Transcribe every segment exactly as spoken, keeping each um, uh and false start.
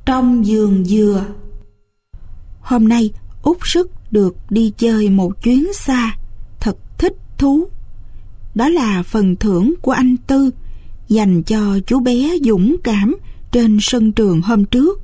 trong vườn dừa. Hôm nay Út Sức được đi chơi một chuyến xa, thật thích thú. Đó là phần thưởng của anh Tư dành cho chú bé dũng cảm trên sân trường hôm trước.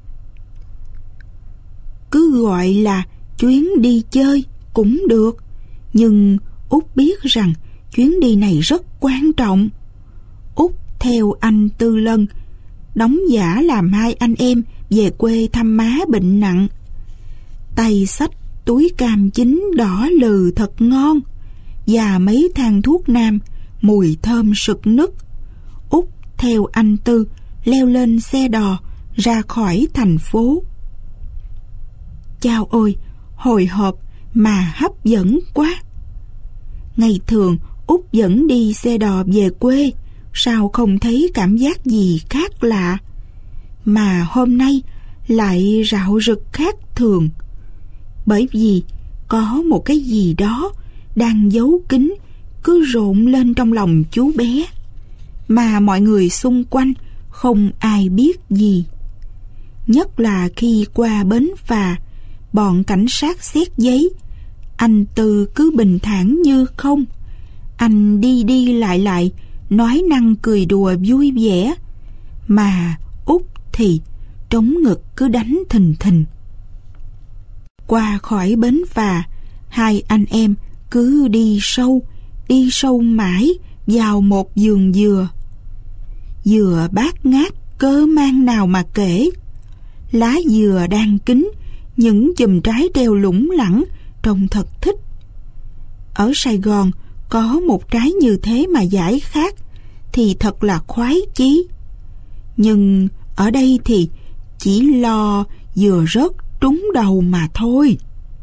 Cứ gọi là chuyến đi chơi cũng được, nhưng Út biết rằng chuyến đi này rất quan trọng. Út theo anh Tư Lân đóng giả làm hai anh em về quê thăm má bệnh nặng. Tay xách túi cam chín đỏ lừ thật ngon và mấy thang thuốc nam mùi thơm sực nức. Út theo anh Tư leo lên xe đò ra khỏi thành phố. Chao ôi, hồi hộp mà hấp dẫn quá. Ngày thường Út vẫn đi xe đò về quê, sao không thấy cảm giác gì khác lạ, mà hôm nay lại rạo rực khác thường. Bởi vì có một cái gì đó đang giấu kín cứ rộn lên trong lòng chú bé, mà mọi người xung quanh không ai biết gì. Nhất là khi qua bến phà, bọn cảnh sát xét giấy, anh Tư cứ bình thản như không. Anh đi đi lại lại, nói năng cười đùa vui vẻ, mà Út thì trống ngực cứ đánh thình thình. Qua khỏi bến phà, hai anh em cứ đi sâu, đi sâu mãi vào một vườn dừa. Dừa bát ngát cơ mang nào mà kể. Lá dừa đang kín, những chùm trái treo lủng lẳng, trông thật thích. Ở Sài Gòn có một trái như thế mà giải khát thì thật là khoái chí. Nhưng ở đây thì chỉ lo dừa rớt trúng đầu mà thôi.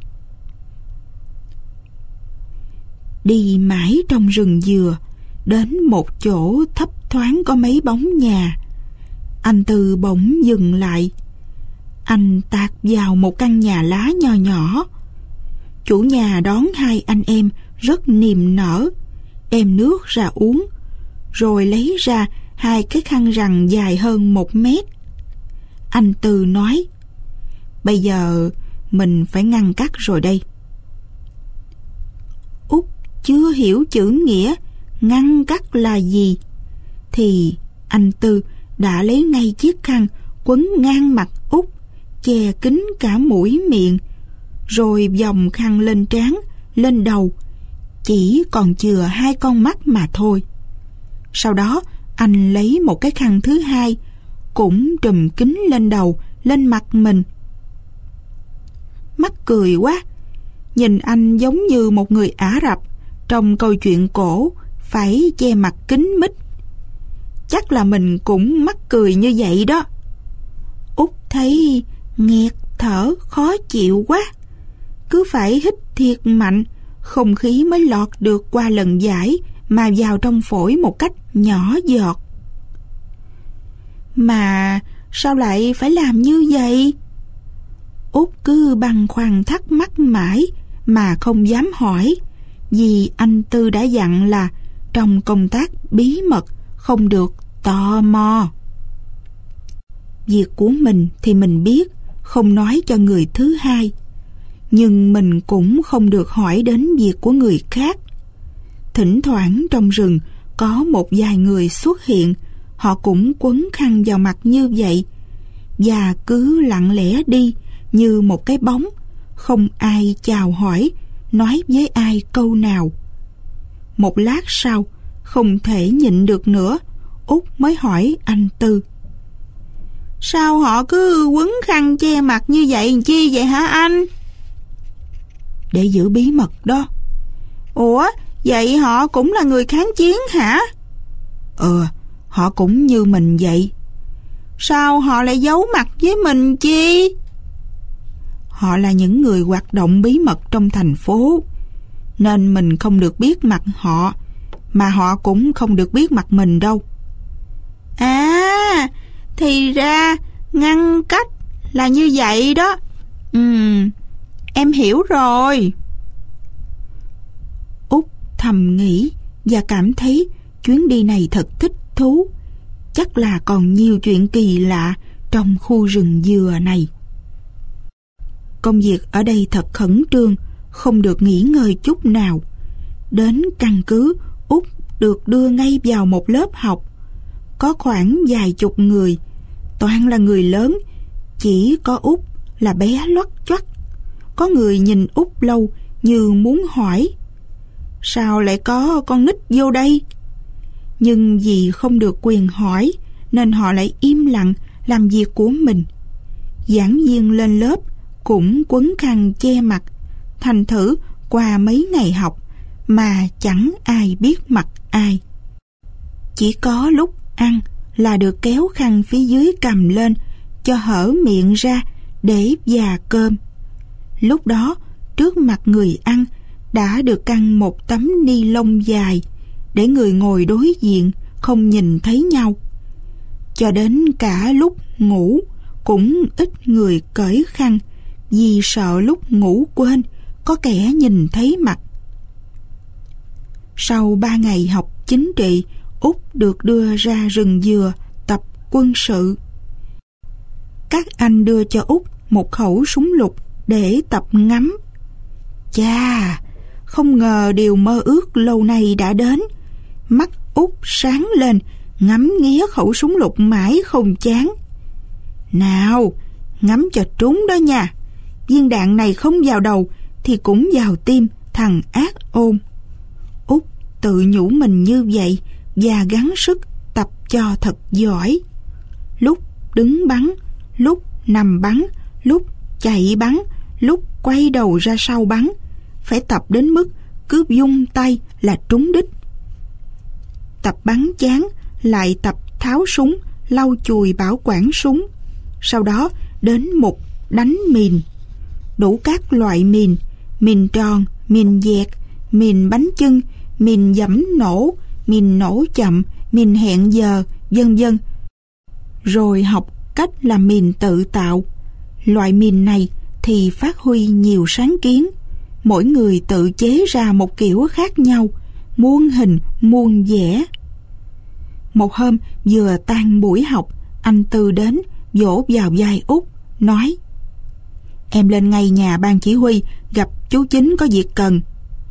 Đi mãi trong rừng dừa, đến một chỗ thấp thoáng có mấy bóng nhà. Anh Tư bỗng dừng lại. Anh tạt vào một căn nhà lá nho nhỏ. Chủ nhà đón hai anh em rất niềm nở, đem nước ra uống, rồi lấy ra hai cái khăn rằn dài hơn một mét. Anh Tư nói: "Bây giờ mình phải ngăn cắt rồi đây." Út chưa hiểu chữ nghĩa ngăn cắt là gì, thì anh Tư đã lấy ngay chiếc khăn quấn ngang mặt Út, che kín cả mũi miệng, rồi vòng khăn lên trán, lên đầu, chỉ còn chừa hai con mắt mà thôi. Sau đó anh lấy một cái khăn thứ hai, cũng trùm kín lên đầu, lên mặt mình. Mắc cười quá, nhìn anh giống như một người Ả Rập trong câu chuyện cổ phải che mặt kín mít. Chắc là mình cũng mắc cười như vậy đó. Út thấy nghẹt thở khó chịu quá, cứ phải hít thiệt mạnh, không khí mới lọt được qua lần giải mà vào trong phổi một cách nhỏ giọt. Mà sao lại phải làm như vậy? Út cứ băn khoăn thắc mắc mãi mà không dám hỏi, vì anh Tư đã dặn là trong công tác bí mật không được tò mò. Việc của mình thì mình biết, không nói cho người thứ hai, nhưng mình cũng không được hỏi đến việc của người khác. Thỉnh thoảng trong rừng có một vài người xuất hiện, họ cũng quấn khăn vào mặt như vậy, và cứ lặng lẽ đi như một cái bóng, không ai chào hỏi, nói với ai câu nào. Một lát sau, không thể nhịn được nữa, Út mới hỏi anh Tư: "Sao họ cứ quấn khăn che mặt như vậy chi vậy hả anh?" "Để giữ bí mật đó." "Ủa, vậy họ cũng là người kháng chiến hả?" "Ừ, họ cũng như mình vậy." "Sao họ lại giấu mặt với mình chi?" "Họ là những người hoạt động bí mật trong thành phố, nên mình không được biết mặt họ, mà họ cũng không được biết mặt mình đâu." "À, thì ra ngăn cách là như vậy đó. Ừm, em hiểu rồi." Út thầm nghĩ và cảm thấy chuyến đi này thật thích thú. Chắc là còn nhiều chuyện kỳ lạ trong khu rừng dừa này. Công việc ở đây thật khẩn trương, không được nghỉ ngơi chút nào. Đến căn cứ, Út được đưa ngay vào một lớp học. Có khoảng vài chục người, toàn là người lớn, chỉ có Út là bé loắt choắt. Có người nhìn Út lâu như muốn hỏi: sao lại có con nít vô đây? Nhưng vì không được quyền hỏi nên họ lại im lặng làm việc của mình. Giảng viên lên lớp cũng quấn khăn che mặt, thành thử qua mấy ngày học mà chẳng ai biết mặt ai. Chỉ có lúc ăn là được kéo khăn phía dưới cầm lên cho hở miệng ra để dà cơm. Lúc đó trước mặt người ăn đã được căng một tấm ni lông dài để người ngồi đối diện không nhìn thấy nhau. Cho đến cả lúc ngủ cũng ít người cởi khăn, vì sợ lúc ngủ quên có kẻ nhìn thấy mặt. Sau ba ngày học chính trị, Út được đưa ra rừng dừa tập quân sự. Các anh đưa cho Út một khẩu súng lục để tập ngắm. Chà, không ngờ điều mơ ước lâu nay đã đến. Mắt Út sáng lên, ngắm nghía khẩu súng lục mãi không chán. Nào, ngắm cho trúng đó nha. Viên đạn này không vào đầu thì cũng vào tim thằng ác ôn. Út tự nhủ mình như vậy và gắng sức tập cho thật giỏi. Lúc đứng bắn, lúc nằm bắn, lúc chạy bắn, lúc quay đầu ra sau bắn, phải tập đến mức cứ vung tay là trúng đích. Tập bắn chán lại tập tháo súng, lau chùi bảo quản súng. Sau đó đến mục đánh mìn. Đủ các loại mìn: mìn tròn, mìn dẹt, mìn bánh chưng, mìn dẫm nổ, mìn nổ chậm, mìn hẹn giờ, vân vân. Rồi học cách làm mìn tự tạo. Loại mìn này thì phát huy nhiều sáng kiến. Mỗi người tự chế ra một kiểu khác nhau, muôn hình muôn vẻ. Một hôm vừa tan buổi học, anh Tư đến vỗ vào vai Út, nói: em lên ngay nhà ban chỉ huy, gặp chú Chính có việc cần.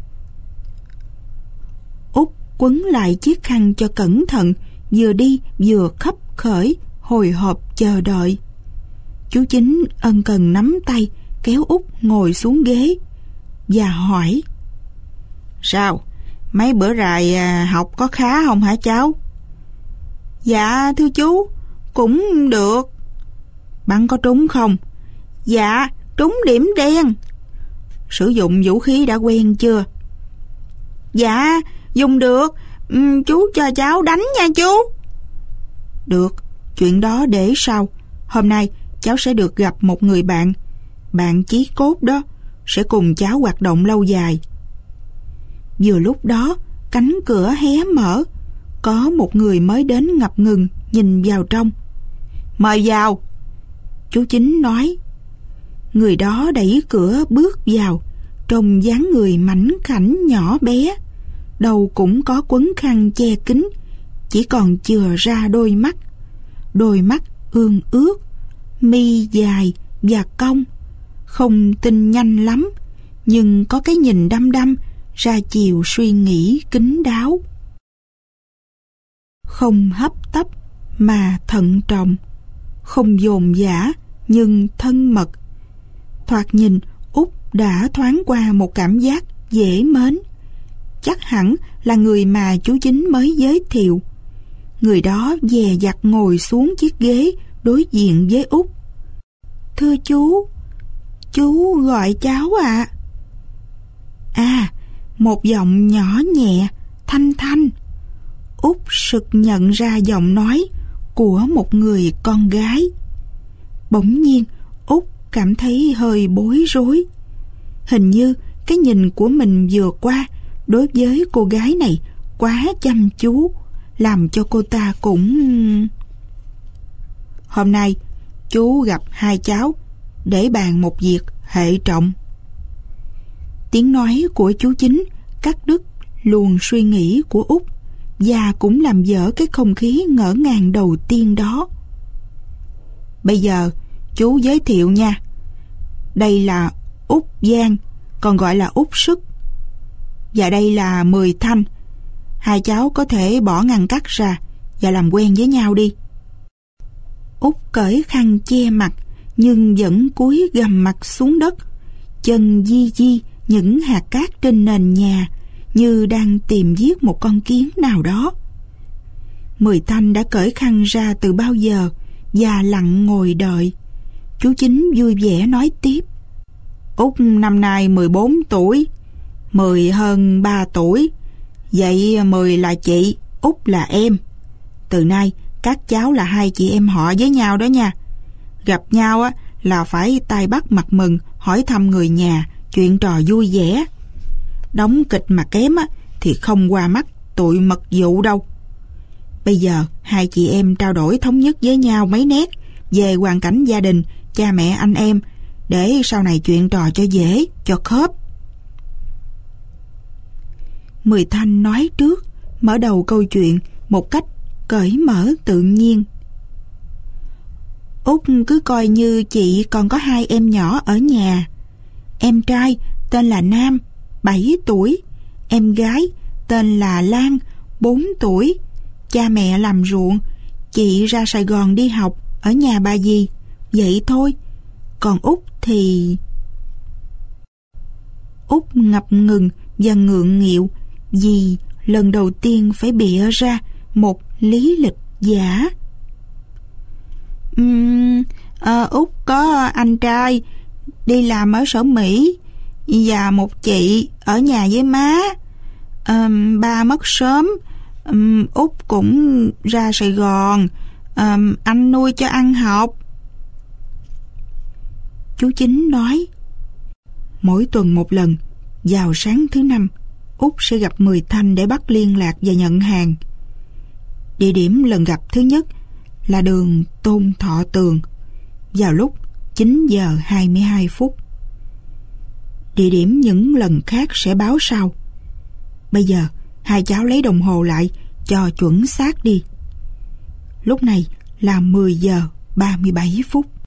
Út quấn lại chiếc khăn cho cẩn thận, vừa đi vừa khấp khởi, hồi hộp chờ đợi. Chú Chính ân cần nắm tay, kéo Út ngồi xuống ghế và hỏi: sao, mấy bữa rày học có khá không hả cháu? Dạ thưa chú, cũng được. Bắn có trúng không? Dạ, trúng điểm đen. Sử dụng vũ khí đã quen chưa? Dạ, dùng được. Ừ, chú cho cháu đánh nha chú. Được, chuyện đó để sau. Hôm nay cháu sẽ được gặp một người bạn, bạn chí cốt đó, sẽ cùng cháu hoạt động lâu dài. Vừa lúc đó, cánh cửa hé mở. Có một người mới đến ngập ngừng nhìn vào trong. Mời vào, chú Chính nói. Người đó đẩy cửa bước vào, trông dáng người mảnh khảnh nhỏ bé, đầu cũng có quấn khăn che kín, chỉ còn chừa ra đôi mắt. Đôi mắt ương ướt, mi dài và cong, không tinh nhanh lắm, nhưng có cái nhìn đăm đăm, ra chiều suy nghĩ kín đáo. Không hấp tấp mà thận trọng, không dồn dã nhưng thân mật. Thoạt nhìn, Út đã thoáng qua một cảm giác dễ mến. Chắc hẳn là người mà chú Chính mới giới thiệu. Người đó dè dặt ngồi xuống chiếc ghế đối diện với Út. Thưa chú, chú gọi cháu ạ. À. à, một giọng nhỏ nhẹ, thanh thanh. Út sực nhận ra giọng nói của một người con gái. Bỗng nhiên, Út cảm thấy hơi bối rối. Hình như cái nhìn của mình vừa qua đối với cô gái này quá chăm chú, làm cho cô ta cũng... Hôm nay, chú gặp hai cháu để bàn một việc hệ trọng. Tiếng nói của chú Chính cắt đứt luồng suy nghĩ của Út và cũng làm dở cái không khí ngỡ ngàng đầu tiên đó. Bây giờ chú giới thiệu nha. Đây là Út Giang, còn gọi là Út Sức. Và đây là Mười Thanh. Hai cháu có thể bỏ ngăn cách ra và làm quen với nhau đi. Út cởi khăn che mặt nhưng vẫn cúi gằm mặt xuống đất, chân di di những hạt cát trên nền nhà như đang tìm giết một con kiến nào đó. Mười Thanh đã cởi khăn ra từ bao giờ và lặng ngồi đợi. Chú Chính vui vẻ nói tiếp. Út năm nay mười bốn tuổi, Mười hơn ba tuổi. Vậy Mười là chị, Út là em. Từ nay các cháu là hai chị em họ với nhau đó nha. Gặp nhau á là phải tay bắt mặt mừng, hỏi thăm người nhà, chuyện trò vui vẻ. Đóng kịch mà kém á thì không qua mắt tụi mật vụ đâu. Bây giờ hai chị em trao đổi thống nhất với nhau mấy nét về hoàn cảnh gia đình, cha mẹ anh em, để sau này chuyện trò cho dễ, cho khớp. Mười Thanh nói trước, mở đầu câu chuyện một cách cởi mở tự nhiên. Út cứ coi như chị còn có hai em nhỏ ở nhà. Em trai tên là Nam, bảy tuổi. Em gái tên là Lan, bốn tuổi. Cha mẹ làm ruộng, chị ra Sài Gòn đi học, ở nhà bà dì. Vậy thôi. Còn Út thì... Út ngập ngừng và ngượng nghịu vì lần đầu tiên phải bịa ra một lý lịch giả. Uhm, à, Út có anh trai đi làm ở sở Mỹ và một chị ở nhà với má. À, ba mất sớm. Um, Út cũng ra Sài Gòn. Um, anh nuôi cho ăn học. Chú Chính nói, mỗi tuần một lần, vào sáng thứ năm, Út sẽ gặp Mười Thanh để bắt liên lạc và nhận hàng. Địa điểm lần gặp thứ nhất là đường Tôn Thọ Tường vào lúc chín giờ hai mươi hai phút. Địa điểm những lần khác sẽ báo sau. Bây giờ hai cháu lấy đồng hồ lại cho chuẩn xác đi. Lúc này là mười giờ ba mươi bảy phút.